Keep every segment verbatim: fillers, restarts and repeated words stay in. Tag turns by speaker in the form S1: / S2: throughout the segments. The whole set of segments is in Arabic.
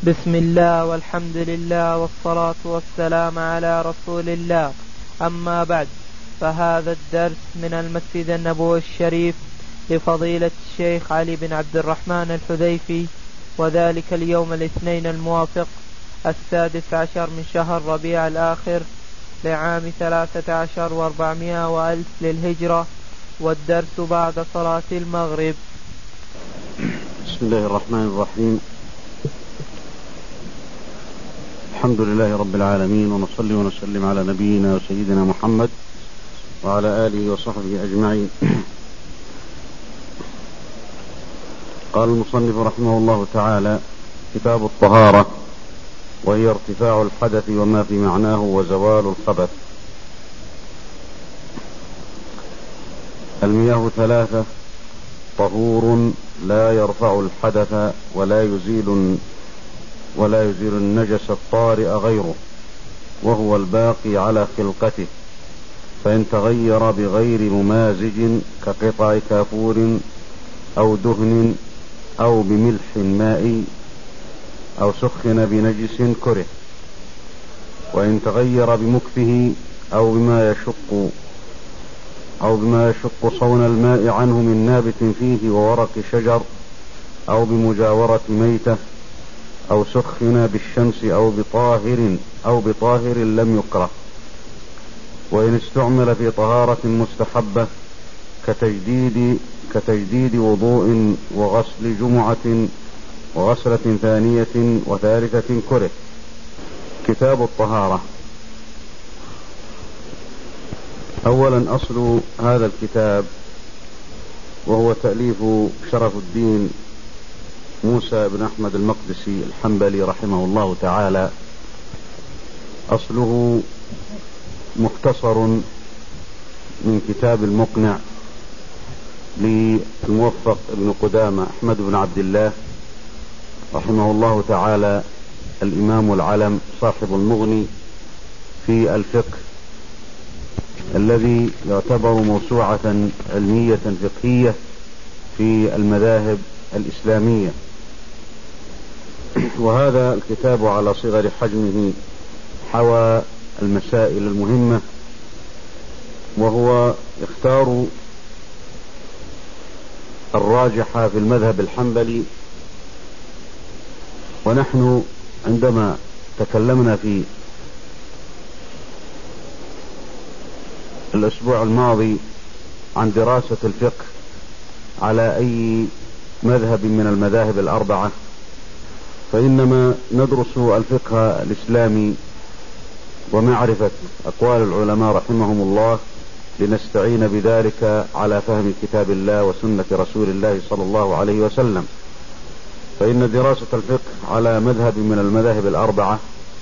S1: بسم الله والحمد لله والصلاة والسلام على رسول الله. أما بعد، فهذا الدرس من المسجد النبوي الشريف لفضيلة الشيخ علي بن عبد الرحمن الحذيفي، وذلك اليوم الاثنين الموافق السادس عشر من شهر ربيع الآخر لعام ثلاثة عشر واربعمائة وألف للهجرة، والدرس بعد صلاة المغرب.
S2: بسم الله الرحمن الرحيم. الحمد لله رب العالمين، ونصلي ونسلم على نبينا وسيدنا محمد وعلى آله وصحبه أجمعين. قال المصنف رحمه الله تعالى: كتاب الطهارة، وهي ارتفاع الحدث وما في معناه وزوال الخبث. المياه ثلاثة: طهور لا يرفع الحدث ولا يزيل ولا يزيل النجس الطارئ غيره، وهو الباقي على خلقته، فإن تغير بغير ممازج كقطع كافور أو دهن أو بملح مائي أو سخن بنجس كره، وإن تغير بمكفه أو بما يشق أو بما يشق صون الماء عنه من نابت فيه وورق شجر أو بمجاورة ميتة أو سخن بالشمس أو بطاهر أو بطاهر لم يكره. وإن استعمل في طهارة مستحبة كتجديد كتجديد وضوء وغسل جمعة وغسلة ثانية وثالثة كره. كتاب الطهارة. أولا، أصل هذا الكتاب وهو تأليف شرف الدين موسى بن أحمد المقدسي الحنبلي رحمه الله تعالى. أصله مختصر من كتاب المقنع للموفق ابن قدامة أحمد بن عبد الله رحمه الله تعالى، الإمام العلم صاحب المغني في الفقه، الذي يعتبر موسوعة علمية فقهية في المذاهب الإسلامية. وهذا الكتاب على صغر حجمه حوى المسائل المهمة، وهو يختار الراجح في المذهب الحنبلي. ونحن عندما تكلمنا في الأسبوع الماضي عن دراسة الفقه على أي مذهب من المذاهب الأربعة، فإنما ندرس الفقه الإسلامي ومعرفة أقوال العلماء رحمهم الله لنستعين بذلك على فهم كتاب الله وسنة رسول الله صلى الله عليه وسلم. فإن دراسة الفقه على مذهب من المذاهب الأربعة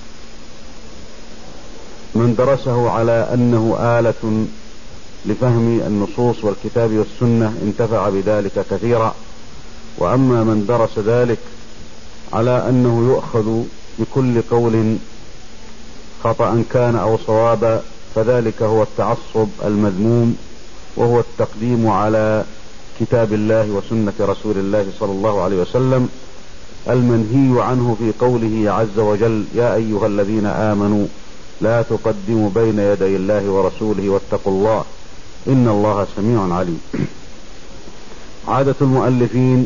S2: من درسه على أنه آلة لفهم النصوص والكتاب والسنة انتفع بذلك كثيرا، وأما من درس ذلك على أنه يؤخذ بكل قول خطأ كان أو صوابا، فذلك هو التعصب المذموم، وهو التقديم على كتاب الله وسنة رسول الله صلى الله عليه وسلم المنهي عنه في قوله عز وجل: يا أيها الذين آمنوا لا تقدموا بين يدي الله ورسوله واتقوا الله إن الله سميع عليم. عادة المؤلفين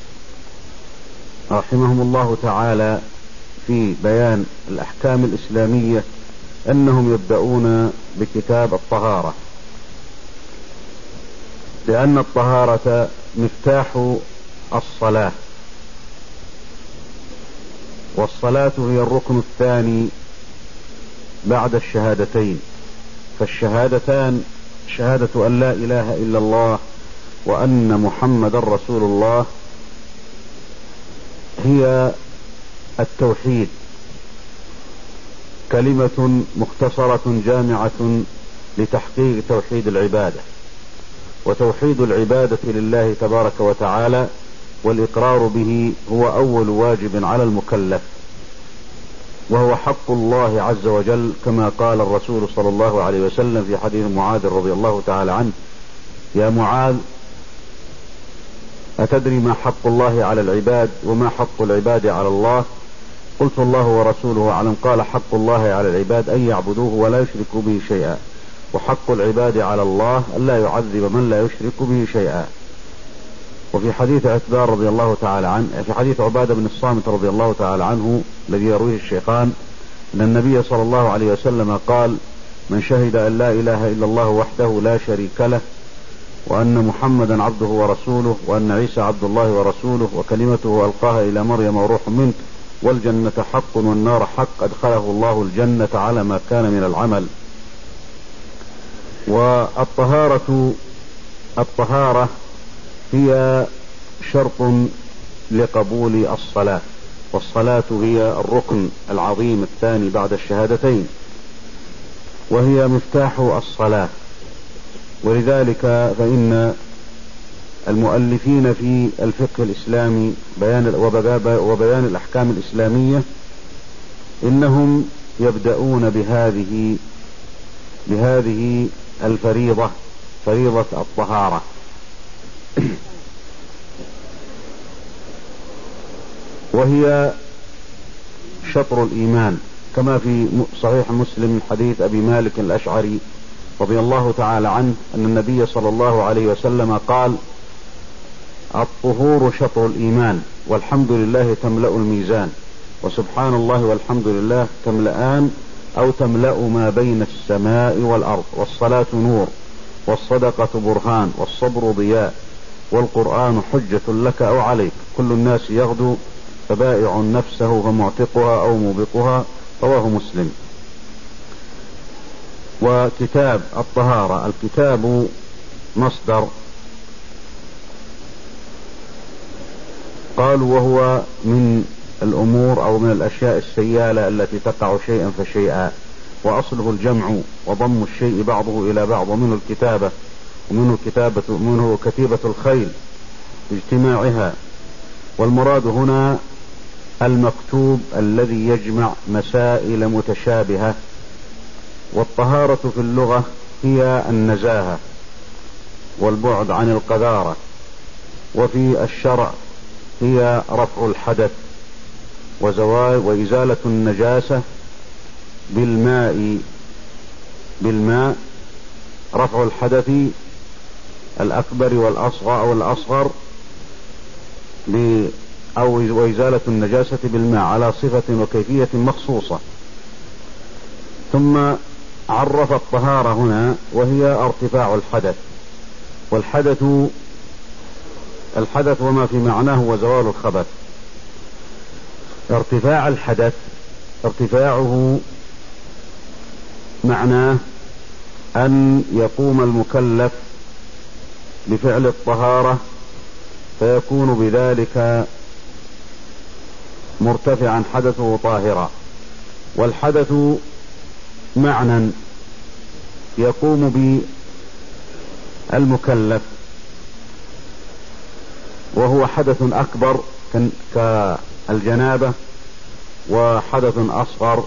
S2: رحمهم الله تعالى في بيان الأحكام الإسلامية أنهم يبدأون بكتاب الطهارة، لأن الطهارة مفتاح الصلاة، والصلاة هي الركن الثاني بعد الشهادتين. فالشهادتان شهادة أن لا إله إلا الله وأن محمد رسول الله هي التوحيد، كلمة مختصرة جامعة لتحقيق توحيد العبادة. وتوحيد العبادة لله تبارك وتعالى والإقرار به هو أول واجب على المكلف، وهو حق الله عز وجل، كما قال الرسول صلى الله عليه وسلم في حديث معاذ رضي الله تعالى عنه: يا معاذ، أتدري ما حق الله على العباد وما حق العباد على الله؟ قلت الله ورسوله أعلم. قال حق الله على العباد أن يعبدوه ولا يشركوا به شيئا، وحق العباد على الله أن لا يعذب من لا يشرك به شيئا. وفي حديث عتبان رضي الله تعالى عنه، في حديث عبادة بن الصامت رضي الله تعالى عنه الذي يرويه الشيخان، أن النبي صلى الله عليه وسلم قال: من شهد أن لا إله إلا الله وحده لا شريك له، وأن محمدا عبده ورسوله، وأن عيسى عبد الله ورسوله، وكلمته ألقاها إلى مريم وروح منه، والجنة حق والنار حق، أدخله الله الجنة على ما كان من العمل. والطهارة الطهارة هي شرط لقبول الصلاة، والصلاة هي الركن العظيم الثاني بعد الشهادتين، وهي مفتاح الصلاة. ولذلك فإن المؤلفين في الفقه الإسلامي بيان وبيان الأحكام الإسلامية إنهم يبدأون بهذه بهذه الفريضة، فريضة الطهارة. وهي شطر الإيمان، كما في صحيح مسلم من حديث أبي مالك الأشعري رضي الله تعالى عنه أن النبي صلى الله عليه وسلم قال: الطهور شطر الإيمان، والحمد لله تملأ الميزان، وسبحان الله والحمد لله تملأان أو تملأ ما بين السماء والأرض، والصلاة نور، والصدقة برهان، والصبر ضياء، والقرآن حجة لك أو عليك، كل الناس يغدو فبائع نفسه فمعتقها أو موبقها. رواه مسلم. وكتاب الطهارة، الكتاب مصدر، قالوا وهو من الأمور أو من الأشياء السيالة التي تقع شيئا فشيئا، وأصله الجمع وضم الشيء بعضه إلى بعض، ومنه الكتابة، ومنه كتابة منه كتيبة الخيل باجتماعها. والمراد هنا المكتوب الذي يجمع مسائل متشابهة. والطهارة في اللغة هي النزاهة والبعد عن القذارة، وفي الشرع هي رفع الحدث وزوال وإزالة النجاسة بالماء بالماء رفع الحدث الأكبر والأصغر أو الأصغر أو وإزالة النجاسة بالماء على صفة وكيفية مخصوصة. ثم عرف الطهارة هنا وهي ارتفاع الحدث، والحدث الحدث وما في معناه وزوال الخبث. ارتفاع الحدث ارتفاعه معناه أن يقوم المكلف بفعل الطهارة فيكون بذلك مرتفعا حدثه طاهرا. والحدث معنى يقوم بالمكلف وهو حدث أكبر كالجنابة، وحدث أصغر.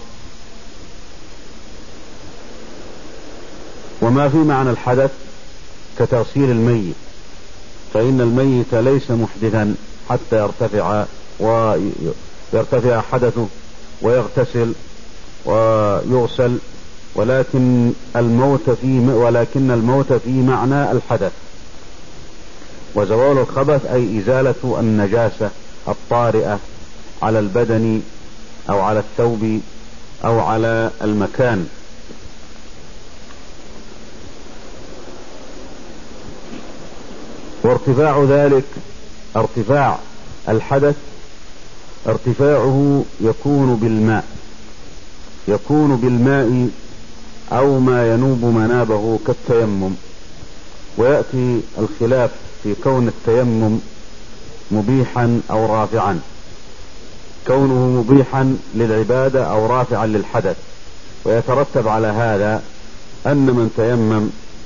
S2: وما في معنى الحدث كتغسيل الميت، فإن الميت ليس محدثا حتى يرتفع ويرتفع حدثه ويغتسل ويغسل، ولكن الموت في ولكن الموت في معنى الحدث. وزوال الخبث أي إزالة النجاسة الطارئة على البدن أو على الثوب أو على المكان. وارتفاع ذلك ارتفاع الحدث ارتفاعه يكون بالماء يكون بالماء أو ما ينوب منابه كالتيمم. ويأتي الخلاف في كون التيمم مبيحا أو رافعا، كونه مبيحا للعبادة أو رافعا للحدث. ويترتب على هذا أن من تيمم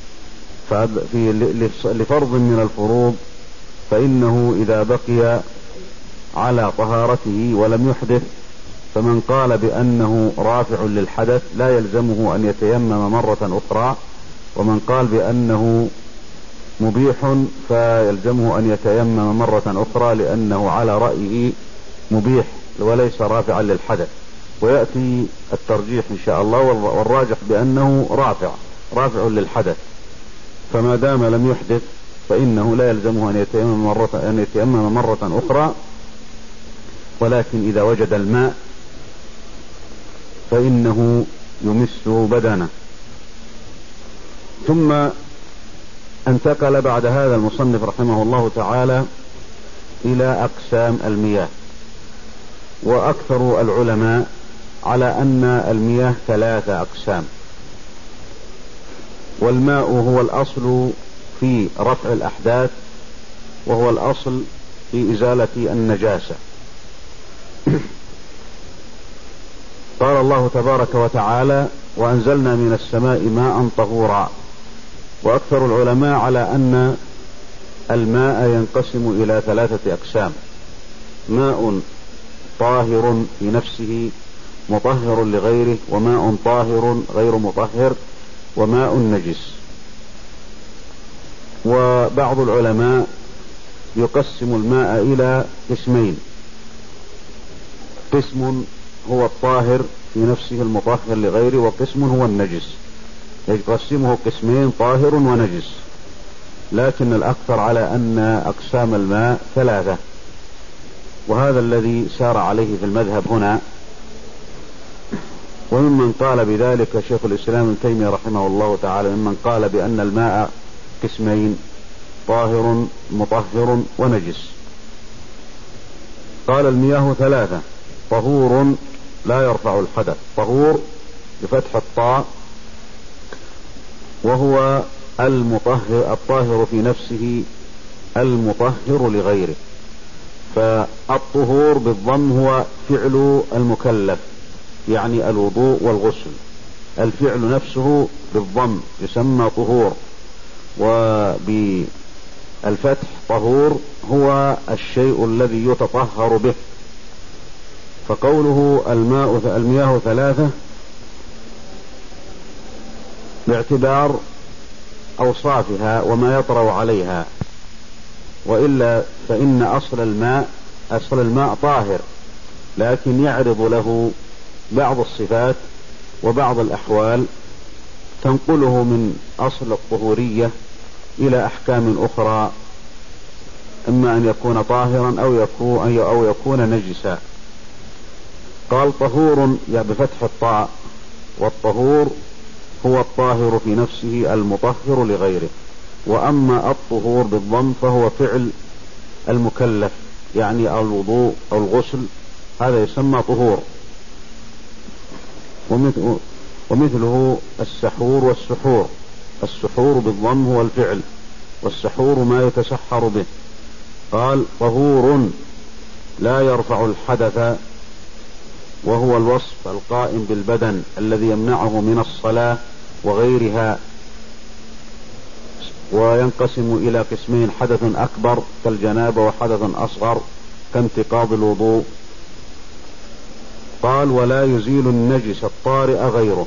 S2: لفرض من الفروض فإنه إذا بقي على طهارته ولم يحدث، فمن قال بأنه رافع للحدث لا يلزمه أن يتيمم مرة أخرى، ومن قال بأنه مبيح فيلزمه أن يتيمم مرة أخرى، لأنه على رأيه مبيح وليس رافعا للحدث، ويأتي الترجيح إن شاء الله، والراجح بأنه رافع رافع للحدث، فما دام لم يحدث فإنه لا يلزمه أن يتيمم مرة, أن يتيمم مرة أخرى، ولكن إذا وجد الماء فإنه يمس بدنه. ثم انتقل بعد هذا المصنف رحمه الله تعالى إلى أقسام المياه. وأكثر العلماء على أن المياه ثلاثة أقسام، والماء هو الأصل في رفع الأحداث، وهو الأصل في إزالة النجاسة. قال الله تبارك وتعالى: وأنزلنا من السماء ماء طهورا. وأكثر العلماء على أن الماء ينقسم إلى ثلاثة أقسام: ماء طاهر في نفسه مطهر لغيره، وماء طاهر غير مطهر، وماء نجس. وبعض العلماء يقسم الماء إلى قسمين: قسم هو الطاهر في نفسه المطهر لغيره، وقسم هو النجس. يقسمه قسمين: طاهر ونجس. لكن الأكثر على أن أقسام الماء ثلاثة، وهذا الذي سار عليه في المذهب هنا. وممن قال بذلك شيخ الإسلام ابن تيمية رحمه الله تعالى، ممن قال بأن الماء قسمين: طاهر مطهر ونجس. قال: المياه ثلاثة: طهور لا يرفع الحدث، طهور بفتح الطاء، وهو المطهر الطاهر في نفسه المطهر لغيره. فالطهور بالضم هو فعل المكلف، يعني الوضوء والغسل. الفعل نفسه بالضم يسمى طهور، وبالفتح طهور هو الشيء الذي يتطهر به. فقوله الماء المياه ثلاثة باعتبار أوصافها وما يطرأ عليها، وإلا فإن أصل الماء أصل الماء طاهر، لكن يعرض له بعض الصفات وبعض الأحوال تنقله من أصل الطهورية إلى أحكام أخرى، إما أن يكون طاهرا أو يكون, أو يكون نجسا. قال: طهور بفتح الطاء، والطهور هو الطاهر في نفسه المطهر لغيره. وأما الطهور بالضم فهو فعل المكلف، يعني الوضوء أو الغسل، هذا يسمى طهور. ومثله السحور والسحور. السحور بالضم هو الفعل، والسحور ما يتسحر به. قال: طهور لا يرفع الحدث، وهو الوصف القائم بالبدن الذي يمنعه من الصلاة وغيرها. وينقسم إلى قسمين: حدث أكبر كالجنابة، وحدث أصغر كانتقاض الوضوء. قال: ولا يزيل النجس الطارئ غيره،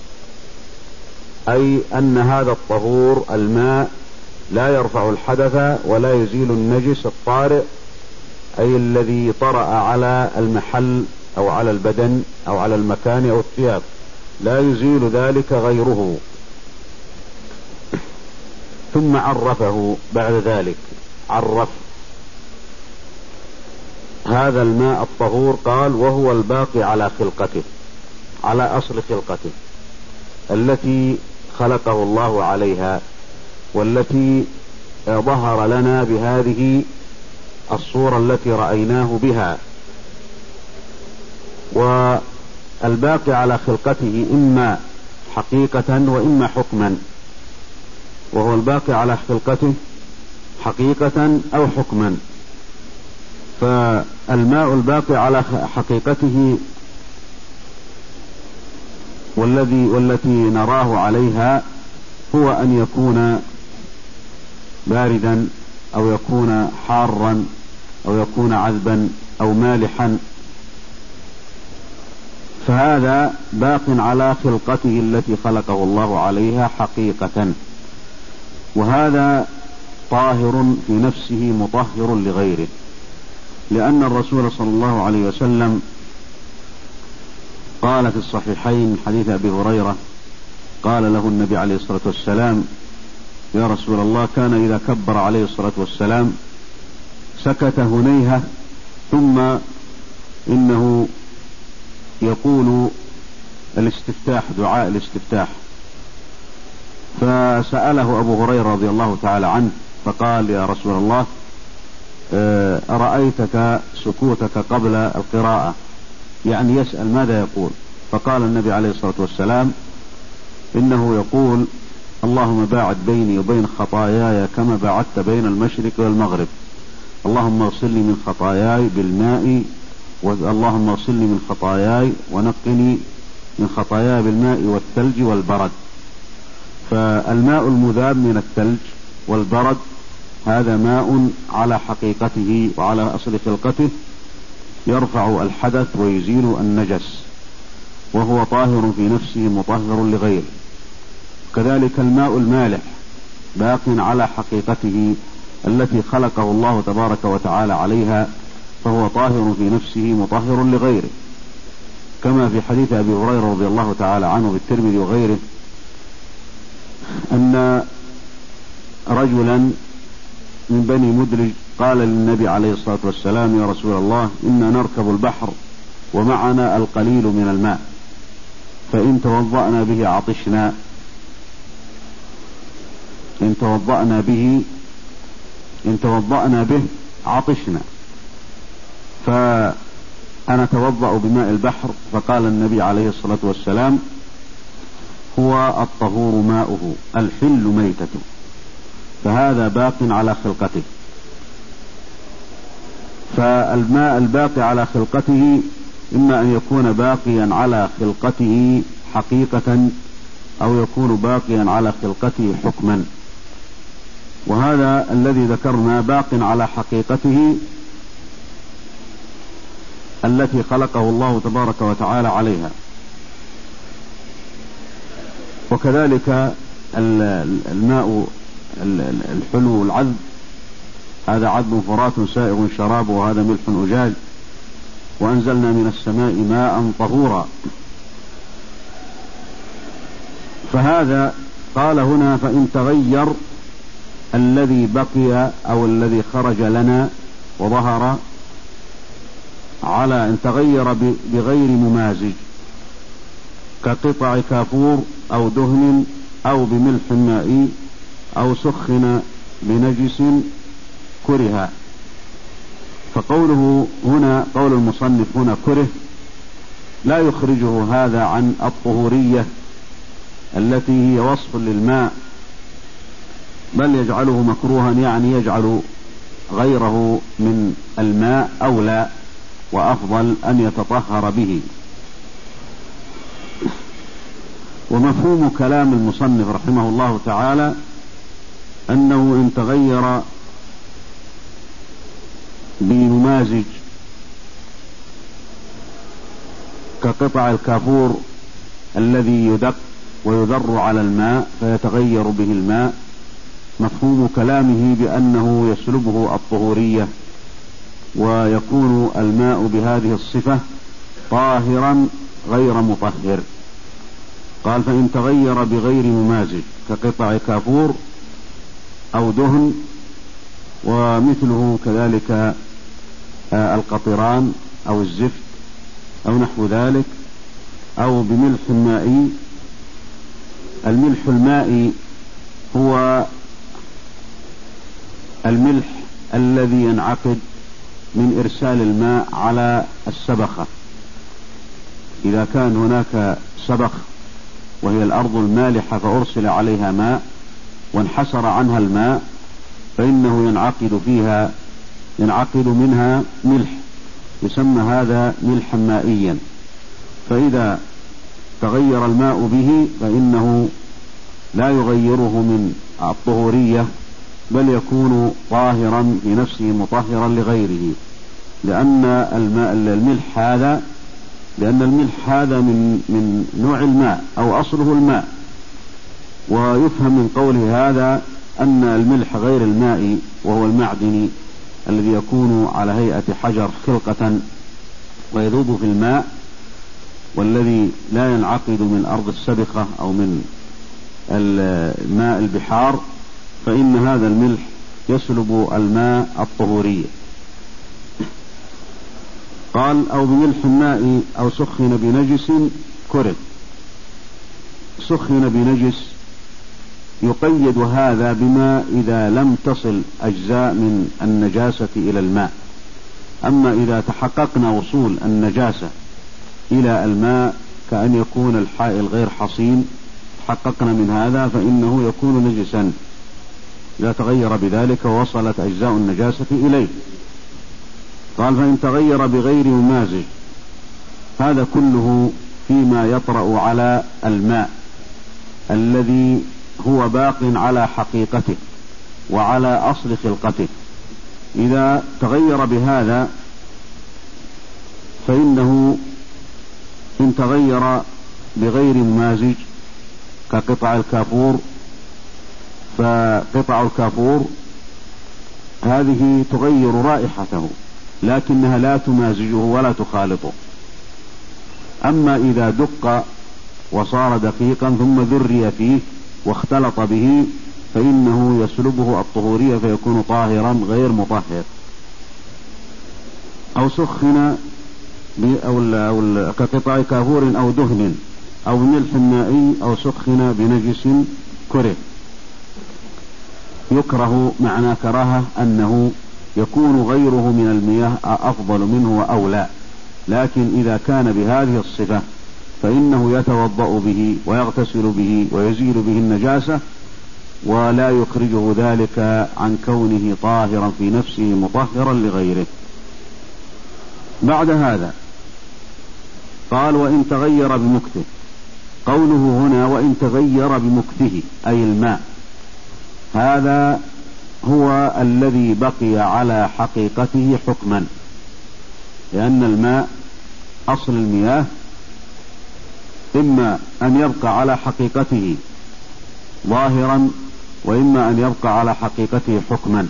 S2: أي أن هذا الطهور الماء لا يرفع الحدث ولا يزيل النجس الطارئ، أي الذي طرأ على المحل أو على البدن أو على المكان أو الثياب، لا يزيل ذلك غيره. ثم عرفه بعد ذلك، عرف هذا الماء الطهور. قال: وهو الباقي على خلقته، على أصل خلقته التي خلقه الله عليها، والتي ظهر لنا بهذه الصورة التي رأيناه بها. والباقي على خلقته إما حقيقة وإما حكما، وهو الباقي على خلقته حقيقة أو حكما. فالماء الباقي على حقيقته والذي والتي نراه عليها هو أن يكون باردا أو يكون حارا أو يكون عذبا أو مالحا، فهذا باق على خلقته التي خلقه الله عليها حقيقة، وهذا طاهر في نفسه مطهر لغيره. لأن الرسول صلى الله عليه وسلم قال في الصحيحين من حديث أبي هريرة قال له النبي عليه الصلاة والسلام: يا رسول الله، كان إذا كبر عليه الصلاة والسلام سكت هنيهة، ثم إنه يقول الاستفتاح، دعاء الاستفتاح. فسأله أبو هريرة رضي الله تعالى عنه فقال: يا رسول الله، أرأيتك سكوتك قبل القراءة؟ يعني يسأل ماذا يقول. فقال النبي عليه الصلاة والسلام: إنه يقول: اللهم باعد بيني وبين خطاياي كما باعدت بين المشرق والمغرب، اللهم اغسلني من خطاياي بالماء، اللهم اغسلني من خطاياي ونقني من خطاياي بالماء والثلج والبرد. فالماء المذاب من الثلج والبرد هذا ماء على حقيقته وعلى أصل خلقته يرفع الحدث ويزيل النجس، وهو طاهر في نفسه مطهر لغيره. كذلك الماء المالح باق على حقيقته التي خلقه الله تبارك وتعالى عليها، فهو طاهر في نفسه مطهر لغيره. كما في حديث أبي هريرة رضي الله تعالى عنه بالترمذي وغيره أن رجلا من بني مدلج قال للنبي عليه الصلاة والسلام: يا رسول الله، إنا نركب البحر ومعنا القليل من الماء، فإن توضأنا به عطشنا إن توضأنا به إن توضأنا به عطشنا، فأنا توضأ بماء البحر. فقال النبي عليه الصلاة والسلام: هو الطهور ماؤه الحل ميتته. فهذا باق على خلقته. فالماء الباقي على خلقته إما أن يكون باقيا على خلقته حقيقة أو يكون باقيا على خلقته حكما. وهذا الذي ذكرنا باق على حقيقته التي خلقه الله تبارك وتعالى عليها. وكذلك الماء الحلو العذب هذا عذب فرات سائغ شرابه وهذا ملح أجاج، وأنزلنا من السماء ماء طهورا. فهذا قال هنا: فإن تغير الذي بقي أو الذي خرج لنا وظهر على إن تغير بغير ممازج كقطع كافور أو دهن أو بملح مائي أو سخن بنجس كره. فقوله هنا قول المصنف هنا كره لا يخرجه هذا عن الطهورية التي هي وصف للماء، بل يجعله مكروها، يعني يجعل غيره من الماء أولى وأفضل أن يتطهر به. ومفهوم كلام المصنف رحمه الله تعالى أنه إن تغير بممازج كقطع الكافور الذي يدق ويذر على الماء فيتغير به الماء، مفهوم كلامه بأنه يسلبه الطهورية ويكون الماء بهذه الصفة طاهرا غير مطهر. قال: فإن تغير بغير ممازج كقطع كافور أو دهن، ومثله كذلك القطران أو الزفت أو نحو ذلك، أو بملح مائي. الملح المائي هو الملح الذي ينعقد من إرسال الماء على السبخة. إذا كان هناك سبخ وهي الأرض المالحة فأرسل عليها ماء وانحسر عنها الماء فإنه ينعقد فيها ينعقد منها ملح، يسمى هذا ملحا مائيا. فإذا تغير الماء به فإنه لا يغيره من الطهورية، بل يكون طاهرا في نفسه مطهرا لغيره، لأن الماء الملح هذا لأن الملح هذا من من نوع الماء أو أصله الماء. ويفهم من قوله هذا أن الملح غير الماء وهو المعدني الذي يكون على هيئة حجر خلقة ويذوب في الماء، والذي لا ينعقد من أرض السبخة أو من الماء البحار، فإن هذا الملح يسلب الماء الطهورية. قال: أو بملح الماء أو سخن بنجس كره. سخن بنجس يقيد هذا بما إذا لم تصل أجزاء من النجاسة إلى الماء. أما إذا تحققنا وصول النجاسة إلى الماء كأن يكون الحائل غير حصين، تحققنا من هذا، فإنه يكون نجسا إذا تغير بذلك ووصلت أجزاء النجاسة إليه. قال: فإن تغير بغير ممازج، هذا كله فيما يطرأ على الماء الذي هو باق على حقيقته وعلى أصل خلقته. إذا تغير بهذا فإنه إن تغير بغير ممازج كقطع الكافور، فقطع الكافور هذه تغير رائحته لكنها لا تمازجه ولا تخالطه. أما إذا دق وصار دقيقا ثم ذري فيه واختلط به فإنه يسلبه الطهورية فيكون طاهرا غير مطهر. أو سخن أو كقطع كافور أو دهن أو ملح مائي أو سخن بنجس كره. يكره معنى كراهة أنه يكون غيره من المياه أفضل منه وأولى، لكن إذا كان بهذه الصفة فإنه يتوضأ به ويغتسل به ويزيل به النجاسة، ولا يخرجه ذلك عن كونه طاهرا في نفسه مطهرا لغيره. بعد هذا قال: وإن تغير بمكته. قوله هنا وإن تغير بمكته أي الماء، هذا هو الذي بقي على حقيقته حكما، لأن الماء أصل المياه إما أن يبقى على حقيقته ظاهرا وإما أن يبقى على حقيقته حكما.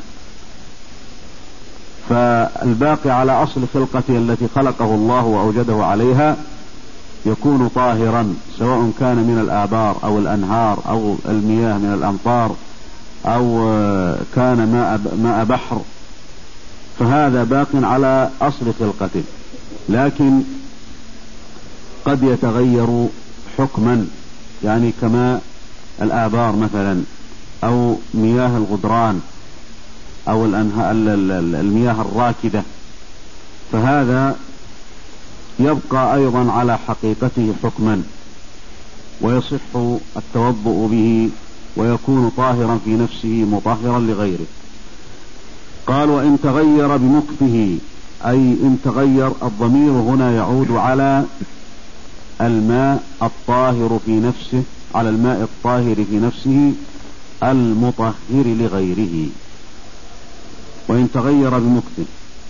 S2: فالباقي على أصل خلقته التي خلقه الله وأوجده عليها يكون طاهرا، سواء كان من الآبار أو الأنهار أو المياه من الأمطار أو كان ماء ماء بحر، فهذا باق على أصل خلقته، لكن قد يتغير حكما، يعني كماء الآبار مثلا أو مياه الغدران أو المياه الراكدة، فهذا يبقى أيضا على حقيقته حكما ويصح التوضؤ به ويكون طاهرا في نفسه مطهرا لغيره. قال: وإن تغير بمكته أي إن تغير. الضمير هنا يعود على الماء الطاهر في نفسه، على الماء الطاهر في نفسه المطهر لغيره. وإن تغير بمكته،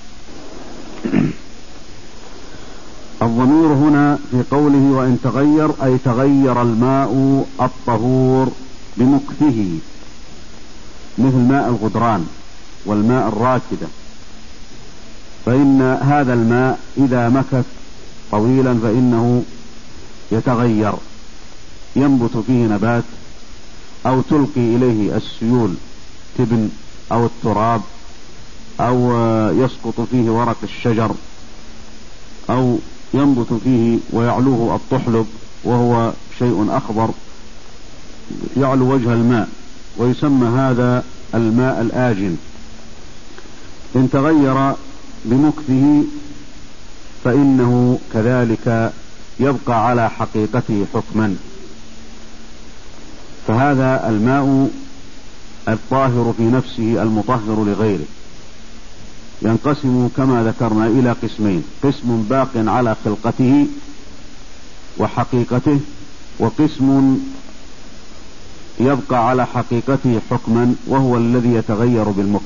S2: الضمير هنا في قوله وإن تغير أي تغير الماء الطهور بمكته، مثل ماء الغدران والماء الراكدة، فإن هذا الماء إذا مكث طويلا فإنه يتغير، ينبت فيه نبات أو تلقي إليه السيول تبن أو التراب أو يسقط فيه ورق الشجر أو ينبت فيه ويعلوه الطحلب وهو شيء أخضر يعلو وجه الماء، ويسمى هذا الماء الآجن. إن تغير بمكثه فإنه كذلك يبقى على حقيقته حكما، فهذا الماء الطاهر في نفسه المطهر لغيره ينقسم كما ذكرنا إلى قسمين: قسم باق على خلقته وحقيقته، وقسم يبقى على حقيقته حكما وهو الذي يتغير بالمكث،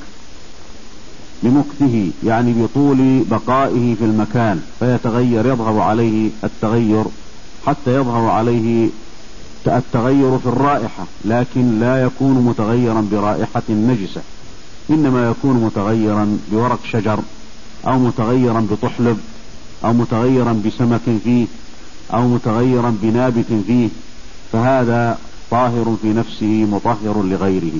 S2: بمكثه يعني بطول بقائه في المكان فيتغير، يظهر عليه التغير حتى يظهر عليه التغير في الرائحة، لكن لا يكون متغيرا برائحة نجسة إنما يكون متغيرا بورق شجر، أو متغيرا بطحلب، أو متغيرا بسمك فيه، أو متغيرا بنابت فيه، فهذا طاهر في نفسه مطهر لغيره.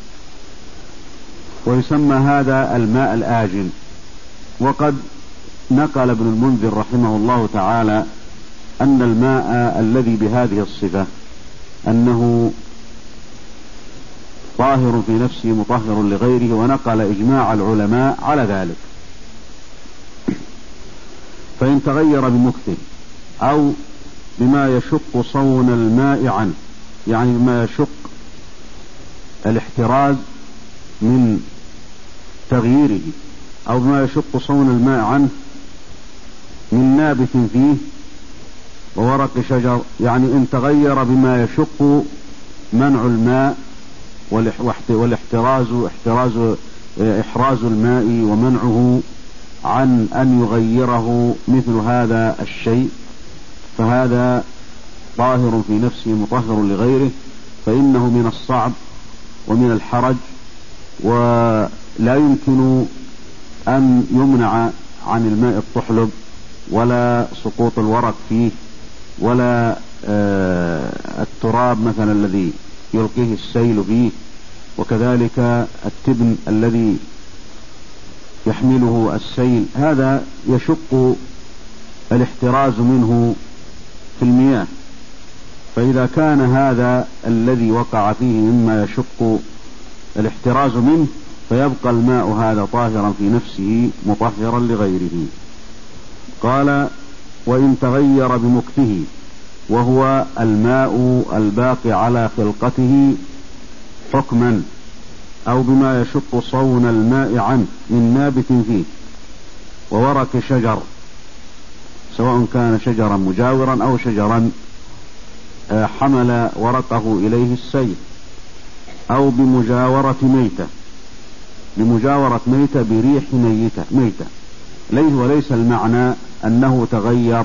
S2: ويسمى هذا الماء الآجن. وقد نقل ابن المنذر رحمه الله تعالى أن الماء الذي بهذه الصفة أنه طاهر في نفسه مطهر لغيره، ونقل إجماع العلماء على ذلك. فإن تغير بمكثه أو بما يشق صون الماء عنه، يعني ما يشق الاحتراز من تغييره، أو بما يشق صون الماء عنه من نابت فيه وورق شجر، يعني إن تغير بما يشق منع الماء والاحتراز احتراز إحراز الماء ومنعه عن أن يغيره مثل هذا الشيء، فهذا طاهر في نفسه مطهر لغيره، فإنه من الصعب ومن الحرج، ولا يمكن أن يمنع عن الماء الطحلب ولا سقوط الورق فيه ولا آه التراب مثلا الذي يلقيه السيل فيه، وكذلك التبن الذي يحمله السيل، هذا يشق الاحتراز منه في المياه. فإذا كان هذا الذي وقع فيه مما يشق الاحتراز منه، فيبقى الماء هذا طاهرا في نفسه مطهرا لغيره. قال: وإن تغير بمكثه، وهو الماء الباقي على خلقته حكما، أو بما يشق صون الماء عنه من نابت فيه وورق شجر، سواء كان شجرا مجاورا أو شجرا حمل ورقه إليه السيل، أو بمجاورة ميتة، بمجاورة ميتة بريح ميتة ميتة ليس وليس المعنى أنه تغير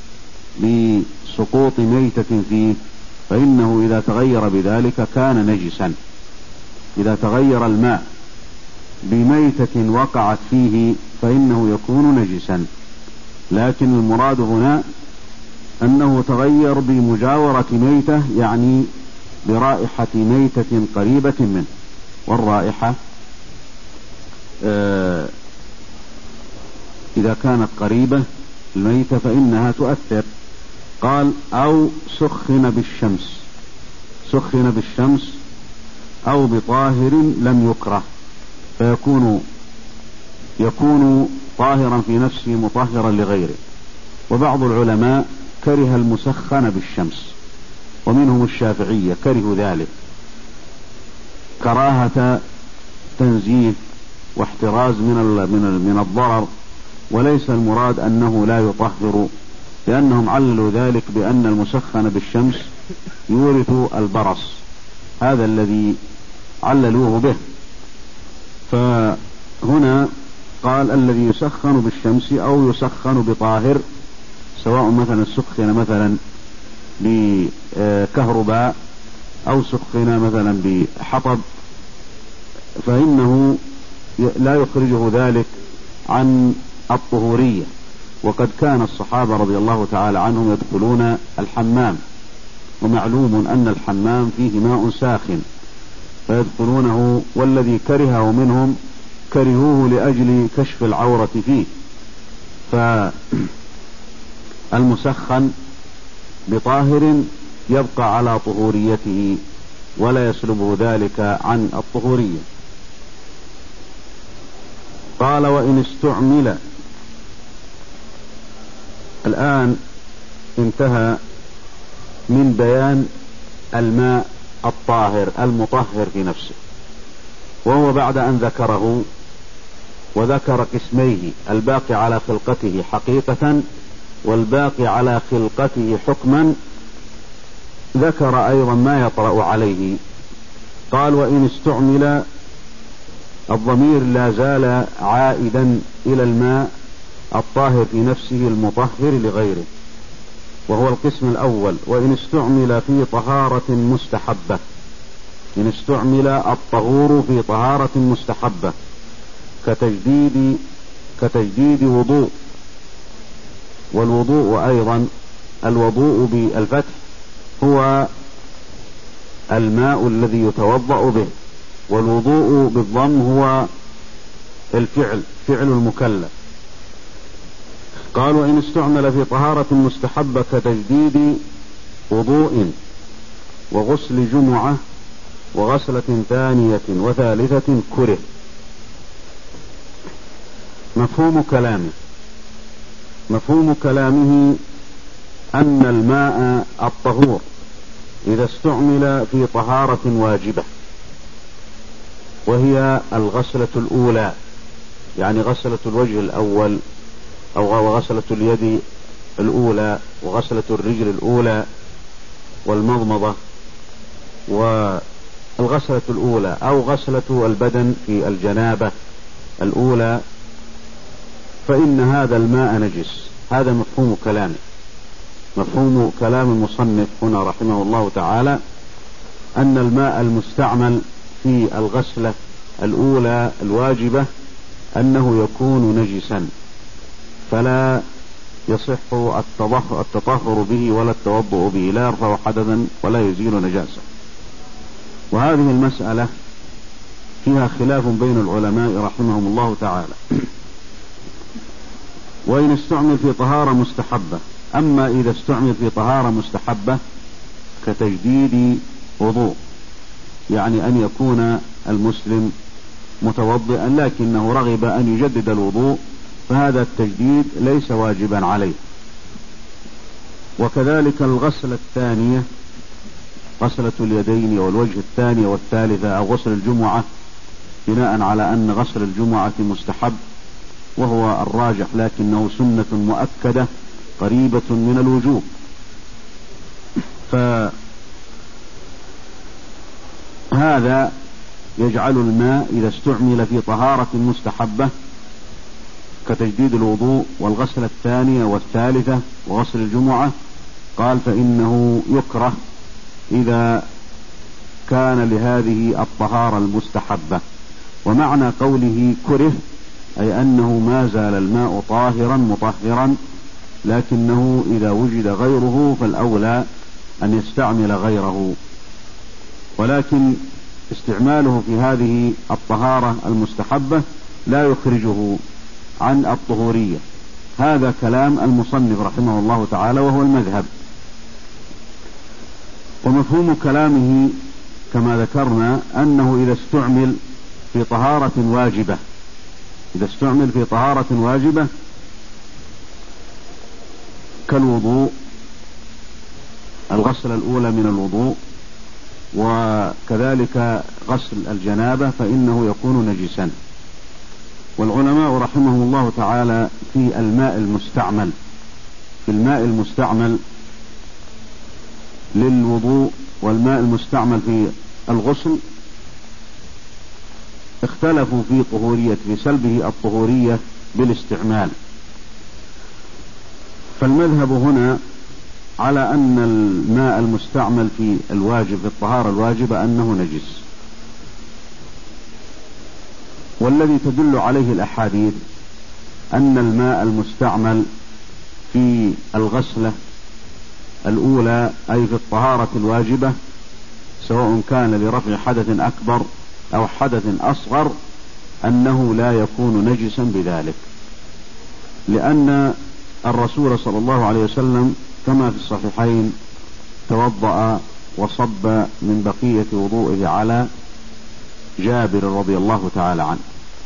S2: بسقوط ميتة فيه، فإنه إذا تغير بذلك كان نجسا. إذا تغير الماء بميتة وقعت فيه فإنه يكون نجسا، لكن المراد هنا أنه تغير بمجاورة ميتة، يعني برائحة ميتة قريبة منه، والرائحة آه إذا كانت قريبة الميتة فإنها تؤثر. قال: أو سخن بالشمس، سخن بالشمس أو بطاهر لم يكره، فيكون يكون طاهرا في نفسه مطهرا لغيره. وبعض العلماء كره المسخن بالشمس، ومنهم الشافعية كرهوا ذلك كراهة تنزيه واحتراز من من الضرر، وليس المراد أنه لا يطهر، لأنهم عللوا ذلك بأن المسخن بالشمس يورث البرص، هذا الذي عللوه به. فهنا قال: الذي يسخن بالشمس أو يسخن بطاهر، سواء مثلا سخن مثلا بكهرباء أو سخن مثلا بحطب، فإنه لا يخرجه ذلك عن الطهورية. وقد كان الصحابة رضي الله تعالى عنهم يدخلون الحمام، ومعلوم أن الحمام فيه ماء ساخن فيدخلونه، والذي كرهه منهم كرهوه لأجل كشف العورة فيه. فالمسخن بطاهر يبقى على طهوريته ولا يسلبه ذلك عن الطهورية. قال: وإن استعمل. الآن انتهى من بيان الماء الطاهر المطهر في نفسه، وهو بعد أن ذكره وذكر قسميه: الباقي على خلقته حقيقة والباقي على خلقته حكما، ذكر أيضا ما يطرأ عليه. قال: وإن استعمل، الضمير لا زال عائدا إلى الماء الطاهر في نفسه المطهر لغيره، وهو القسم الأول. وإن استعمل في طهارة مستحبة، إن استعمل الطهور في طهارة مستحبة كتجديد كتجديد وضوء. والوضوء أيضا الوضوء بالفتح هو الماء الذي يتوضأ به، والوضوء بالضم هو الفعل فعل المكلف. قالوا إن استعمل في طهارة مستحبة كتجديد وضوء وغسل جمعة وغسلة ثانية وثالثة كره. مفهوم كلامه مفهوم كلامه أن الماء الطهور إذا استعمل في طهارة واجبة وهي الغسلة الأولى، يعني غسلة الوجه الأول أو غسلة اليد الأولى وغسلة الرجل الأولى والمضمضة والغسلة الأولى، أو غسلة البدن في الجنابة الأولى، فإن هذا الماء نجس. هذا مفهوم كلامه مفهوم كلام المصنف هنا رحمه الله تعالى، أن الماء المستعمل في الغسلة الأولى الواجبة أنه يكون نجسا، فلا يصح التطهر به ولا التوضؤ به، لا يرفع حدثا ولا يزيل نجاسة. وهذه المسألة فيها خلاف بين العلماء رحمهم الله تعالى. وإن استعمل في طهارة مستحبة، أما إذا استعمل في طهارة مستحبة كتجديد وضوء، يعني أن يكون المسلم متوضئا لكنه رغب أن يجدد الوضوء، فهذا التجديد ليس واجبا عليه. وكذلك الغسلة الثانية، غسلة اليدين والوجه الثانية والثالثة، أو غسل الجمعة، بناء على أن غسل الجمعة مستحب وهو الراجح لكنه سنة مؤكدة قريبة من الوجوب، فهذا يجعل الماء إذا استعمل في طهارة مستحبة كتجديد الوضوء والغسلة الثانية والثالثة وغسل الجمعة، قال فإنه يكره إذا كان لهذه الطهارة المستحبة. ومعنى قوله كره أي أنه ما زال الماء طاهرا مطهرا، لكنه إذا وجد غيره فالأولى أن يستعمل غيره، ولكن استعماله في هذه الطهارة المستحبة لا يخرجه عن الطهورية. هذا كلام المصنف رحمه الله تعالى وهو المذهب. ومفهوم كلامه كما ذكرنا أنه إذا استعمل في طهارة واجبة إذا استعمل في طهارة واجبة كالوضوء، الغسلة الأولى من الوضوء، وكذلك غسل الجنابة، فإنه يكون نجسا. والعلماء رحمهم الله تعالى في الماء المستعمل في الماء المستعمل للوضوء والماء المستعمل في الغسل اختلفوا في طهورية في سلبه الطهورية بالاستعمال. فالمذهب هنا على أن الماء المستعمل في الواجب في الطهارة الواجبة أنه نجس، والذي تدل عليه الأحاديث أن الماء المستعمل في الغسلة الأولى أي في الطهارة الواجبة سواء كان لرفع حدث أكبر أو حدث أصغر أنه لا يكون نجسا بذلك، لأن الرسول صلى الله عليه وسلم كما في الصحيحين توضأ وصب من بقية وضوئه على جابر رضي الله تعالى عنه.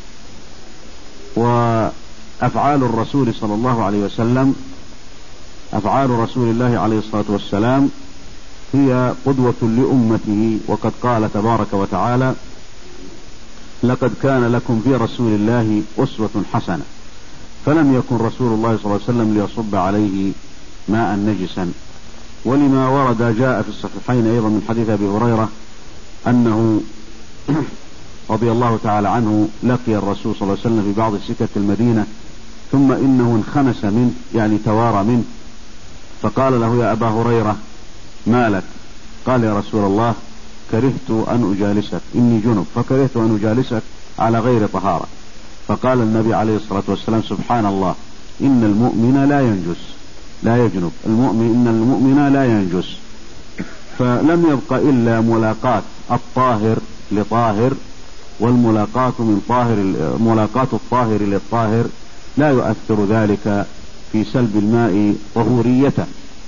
S2: وأفعال الرسول صلى الله عليه وسلم أفعال رسول الله عليه الصلاة والسلام هي قدوة لأمته، وقد قال تبارك وتعالى لقد كان لكم في رسول الله أسوة حسنة، فلم يكن رسول الله صلى الله عليه وسلم ليصب عليه ماء نجسا. ولما ورد جاء في الصحيحين أيضا من حديث أبي هريرة أنه رضي الله تعالى عنه لقي الرسول صلى الله عليه وسلم في بعض سكك المدينة ثم إنه انخنس منه يعني توارى منه، فقال له يا أبا هريرة ما لك؟ قال يا رسول الله كرهت أن أجالسك، إني جنب فكرهت أن أجالسك على غير طهارة. فقال النبي عليه الصلاة والسلام: سبحان الله، إن المؤمن لا ينجس لا يجنب، المؤمن إن المؤمن لا ينجس. فلم يبق إلا ملاقاة الطاهر لطاهر، والملاقاة من طاهر ملاقاة الطاهر للطاهر لا يؤثر ذلك في سلب الماء طهوريته.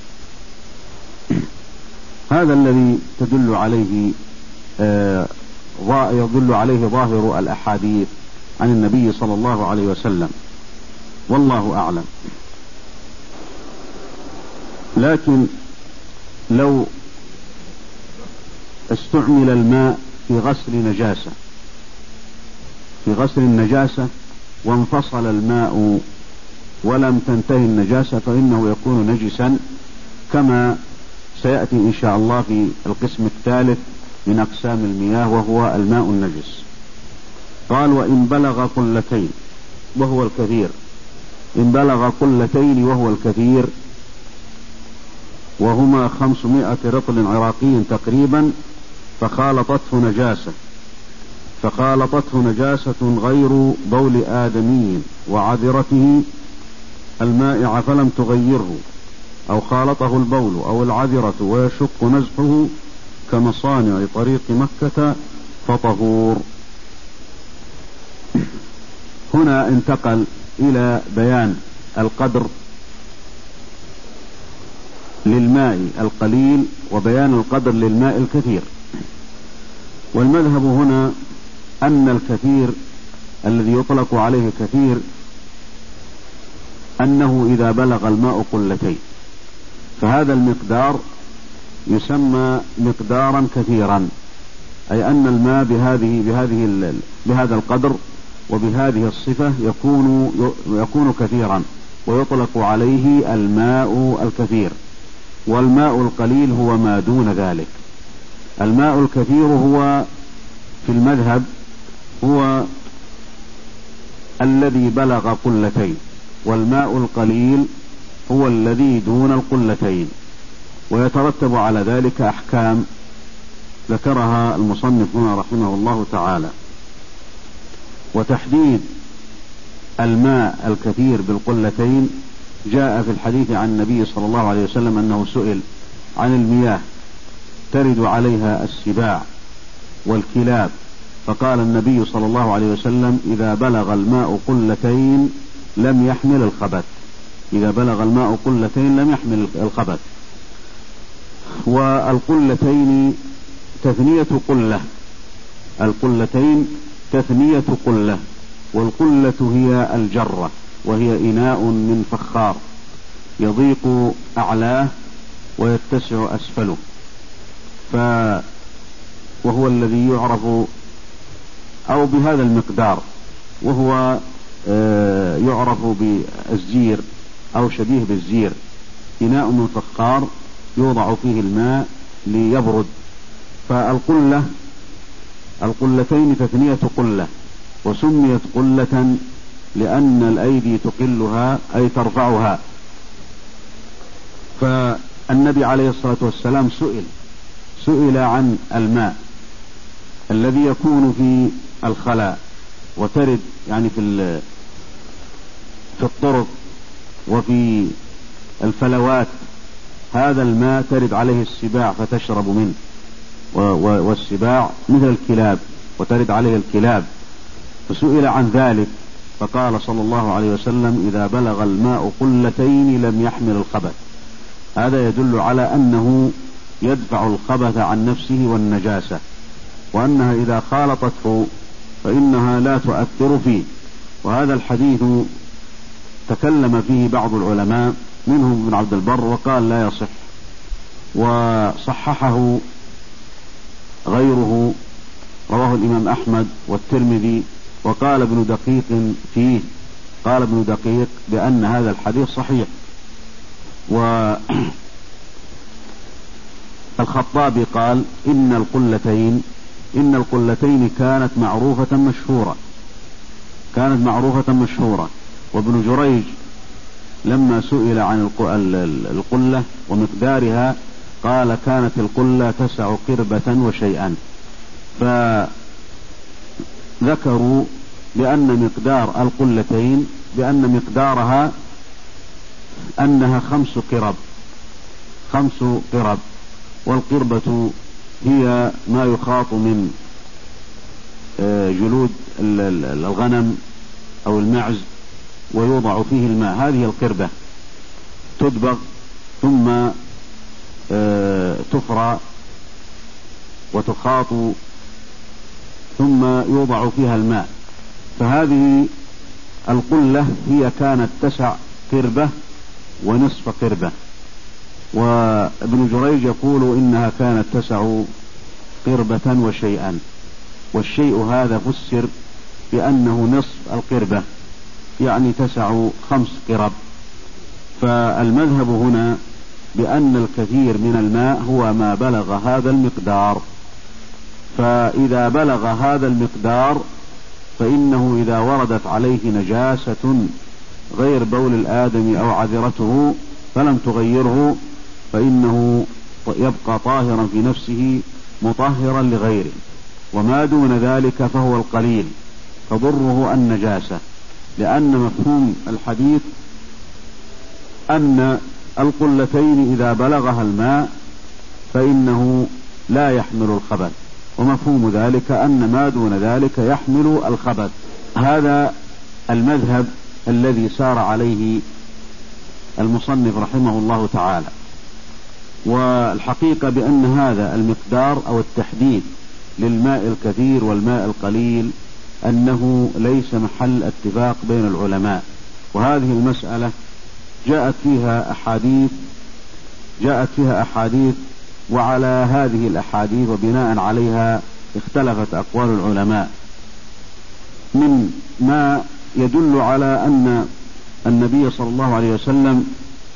S2: هذا الذي تدل عليه آه يدل عليه ظاهر الأحاديث عن النبي صلى الله عليه وسلم، والله أعلم. لكن لو استعمل الماء في غسل نجاسة في غسل النجاسة وانفصل الماء ولم تنتهي النجاسة فإنه يكون نجسا، كما سيأتي إن شاء الله في القسم الثالث من أقسام المياه وهو الماء النجس. قال: وإن بلغ قلتين وهو الكثير. إن بلغ قلتين وهو الكثير، وهما خمسمائة رطل عراقي تقريبا، فخالطته نجاسة فخالطته نجاسة غير بول آدمي وعذرته المائع فلم تغيره، أو خالطه البول أو العذرة ويشق نزحه كمصانع طريق مكة فطهور. هنا انتقل إلى بيان القدر للماء القليل وبيان القدر للماء الكثير. والمذهب هنا أن الكثير الذي يطلق عليه كثير أنه إذا بلغ الماء قلتين، فهذا المقدار يسمى مقدارا كثيرا، أي أن الماء بهذه بهذه بهذا القدر وبهذه الصفة يكون يكون كثيرا، ويطلق عليه الماء الكثير. والماء القليل هو ما دون ذلك. الماء الكثير هو في المذهب هو الذي بلغ قلتين، والماء القليل هو الذي دون القلتين، ويترتب على ذلك أحكام ذكرها المصنف هنا رحمه الله تعالى. وتحديد الماء الكثير بالقلتين جاء في الحديث عن النبي صلى الله عليه وسلم أنه سئل عن المياه ترد عليها السباع والكلاب، فقال النبي صلى الله عليه وسلم: إذا بلغ الماء قلتين لم يحمل الخبث. إذا بلغ الماء قلتين لم يحمل الخبث. والقلتين تثنية قلة القلتين تثنية قلة والقلة هي الجرة، وهي إناء من فخار يضيق أعلاه ويتسع أسفله، ف وهو الذي يعرف أو بهذا المقدار، وهو يعرف بالزير أو شبيه بالزير، إناء من فخار يوضع فيه الماء ليبرد. فالقلة القلتين تثنية قلة، وسميت قلة لأن الأيدي تقلها أي ترفعها. فالنبي عليه الصلاة والسلام سئل سئل عن الماء الذي يكون في الخلاء وترد يعني في في الطرق وفي الفلوات، هذا الماء ترد عليه السباع فتشرب منه، والسباع مثل الكلاب وترد عليه الكلاب. فسئل عن ذلك فقال صلى الله عليه وسلم: إذا بلغ الماء قلتين لم يحمل الخبث. هذا يدل على أنه يدفع الخبث عن نفسه والنجاسة، وأنها إذا خالطته فإنها لا تؤثر فيه. وهذا الحديث تكلم فيه بعض العلماء منهم ابن عبد البر وقال لا يصح، وصححه غيره، رواه الإمام أحمد والترمذي. وقال ابن دقيق فيه قال ابن دقيق بأن هذا الحديث صحيح. والخطابي قال إن القلتين إن القلتين كانت معروفة مشهورة كانت معروفة مشهورة وابن جريج لما سئل عن القلة ومقدارها قال كانت القلة تسع قربة وشيئا. فذكروا بأن مقدار القلتين بأن مقدارها أنها خمس قرب خمس قرب والقربة هي ما يخاط من جلود الغنم أو المعز ويوضع فيه الماء، هذه القربة تدبغ ثم تفرى وتخاط ثم يوضع فيها الماء. فهذه القلة هي كانت تسع قربة ونصف قربة. وابن جريج يقول إنها كانت تسع قربة وشيئا، والشيء هذا فسر بأنه نصف القربة يعني تسع خمس قرب. فالمذهب هنا بأن الكثير من الماء هو ما بلغ هذا المقدار، فإذا بلغ هذا المقدار فإنه إذا وردت عليه نجاسة غير بول الآدم أو عذرته فلم تغيره فإنه يبقى طاهرا في نفسه مطهرا لغيره، وما دون ذلك فهو القليل تضره النجاسة، لأن مفهوم الحديث أن القلتين إذا بلغها الماء فإنه لا يحمل الخبث، ومفهوم ذلك أن ما دون ذلك يحمل الخبث. هذا المذهب الذي سار عليه المصنف رحمه الله تعالى. والحقيقة بأن هذا المقدار أو التحديد للماء الكثير والماء القليل أنه ليس محل اتفاق بين العلماء، وهذه المسألة جاءت فيها أحاديث جاءت فيها أحاديث وعلى هذه الأحاديث وبناء عليها اختلفت أقوال العلماء، من ما يدل على أن النبي صلى الله عليه وسلم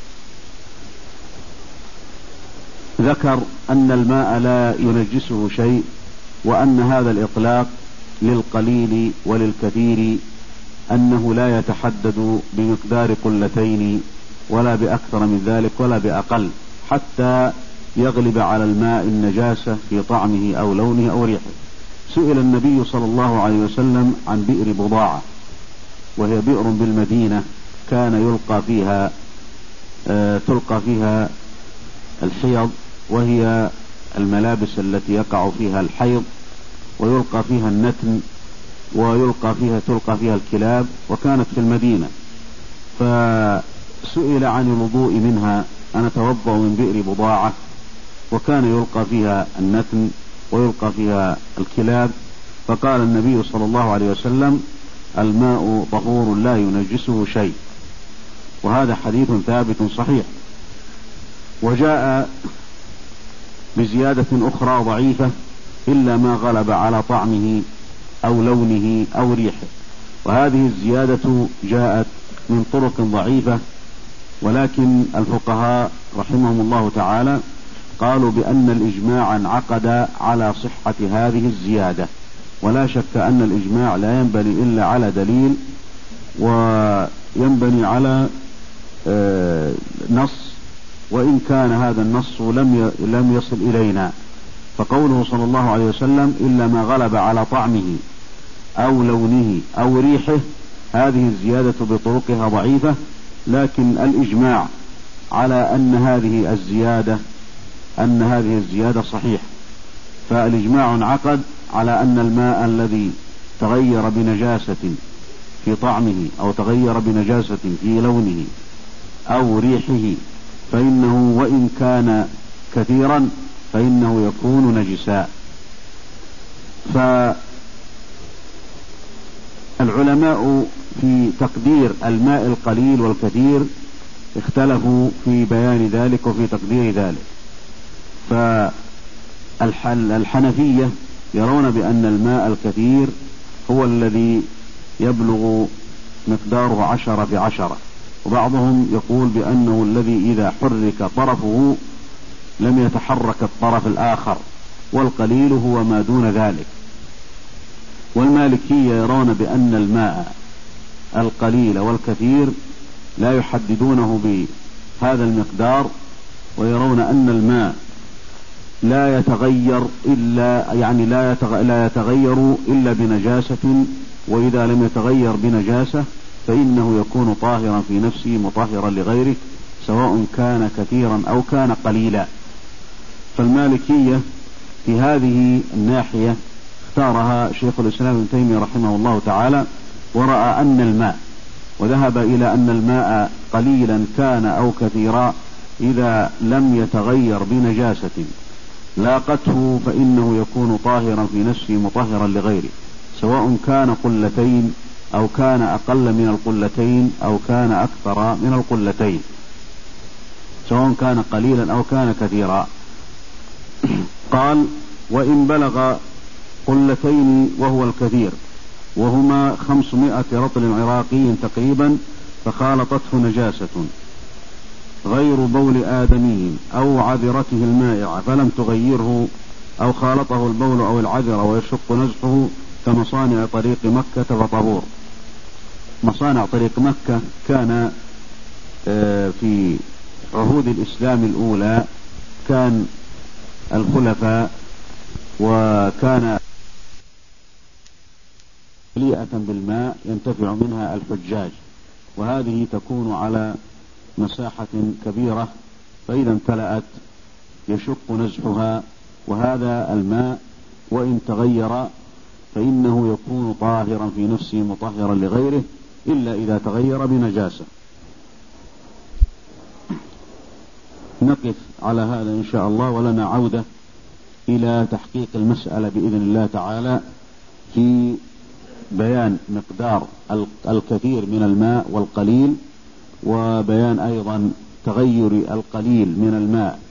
S2: ذكر أن الماء لا ينجسه شيء، وأن هذا الإطلاق للقليل وللكثير، أنه لا يتحدد بمقدار قلتين ولا بأكثر من ذلك ولا بأقل، حتى يغلب على الماء النجاسة في طعمه أو لونه أو ريحه. سئل النبي صلى الله عليه وسلم عن بئر بضاعة، وهي بئر بالمدينة كان يلقى فيها آه تلقى فيها الحيض، وهي الملابس التي يقع فيها الحيض، ويلقى فيها النتن، ويلقى فيها تلقى فيها الكلاب، وكانت في المدينة. فسئل عن الوضوء منها، أنا توضأ من بئر بضاعة وكان يلقى فيها النتن ويلقى فيها الكلاب، فقال النبي صلى الله عليه وسلم الماء طهور لا ينجسه شيء، وهذا حديث ثابت صحيح. وجاء بزيادة أخرى ضعيفة إلا ما غلب على طعمه أو لونه أو ريحه، وهذه الزيادة جاءت من طرق ضعيفة، ولكن الفقهاء رحمهم الله تعالى قالوا بأن الإجماع انعقد على صحة هذه الزيادة، ولا شك أن الإجماع لا ينبني إلا على دليل، وينبني على نص، وإن كان هذا النص لم لم يصل إلينا. فقوله صلى الله عليه وسلم إلا ما غلب على طعمه أو لونه أو ريحه، هذه الزيادة بطرقها ضعيفة، لكن الإجماع على أن هذه الزيادة أن هذه الزيادة صحيح. فالإجماع انعقد على أن الماء الذي تغير بنجاسة في طعمه أو تغير بنجاسة في لونه أو ريحه فإنه وإن كان كثيرا فإنه يكون نجسا. فالعلماء في تقدير الماء القليل والكثير اختلفوا في بيان ذلك وفي تقدير ذلك. فالحنفية يرون بأن الماء الكثير هو الذي يبلغ مقداره عشرة في عشرة، وبعضهم يقول بأنه الذي إذا حرك طرفه لم يتحرك الطرف الآخر، والقليل هو ما دون ذلك. والمالكية يرون بأن الماء القليل والكثير لا يحددونه بهذا المقدار، ويرون أن الماء لا يتغير إلا يعني لا لا يتغير إلا بنجاسة، وإذا لم يتغير بنجاسة فإنه يكون طاهرا في نفسه مطهرا لغيره، سواء كان كثيرا أو كان قليلا. فالمالكية في هذه الناحية اختارها شيخ الإسلام ابن تيمية رحمه الله تعالى، ورأى أن الماء وذهب إلى أن الماء قليلا كان أو كثيرا إذا لم يتغير بنجاسة لاقته فإنه يكون طاهرا في نفسه مطهرا لغيره، سواء كان قلتين أو كان أقل من القلتين أو كان أكثر من القلتين، سواء كان قليلا أو كان كثيرا. قال: وإن بلغ قلتين وهو الكثير وهما خمسمائة رطل عراقي تقريبا فخالطته نجاسة غير بول آدمي أو عذرته المائعة فلم تغيره، أو خالطه البول أو العذر ويشق نزحه كمصانع طريق مكة فطهور. مصانع طريق مكة كان في عهود الإسلام الأولى كان الخلفاء وكان مليئة بالماء ينتفع منها الحجاج، وهذه تكون على مساحة كبيرة، فإذا امتلأت يشق نزحها، وهذا الماء وإن تغير فإنه يكون طاهرا في نفسه مطهرا لغيره إلا إذا تغير بنجاسة. نقف على هذا إن شاء الله، ولنا عودة إلى تحقيق المسألة بإذن الله تعالى في بيان مقدار الكثير من الماء والقليل، وبيان أيضا تغير القليل من الماء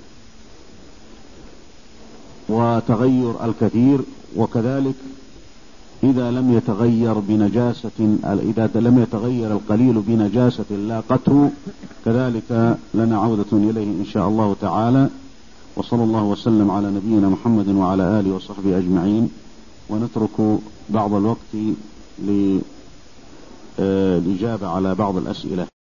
S2: وتغير الكثير، وكذلك إذا لم يتغير بنجاسة إذا لم يتغير القليل بنجاسة لاقته كذلك لنا عودة إليه إن شاء الله تعالى. وصلى الله وسلم على نبينا محمد وعلى آله وصحبه أجمعين، ونترك بعض الوقت للإجابة على بعض الأسئلة.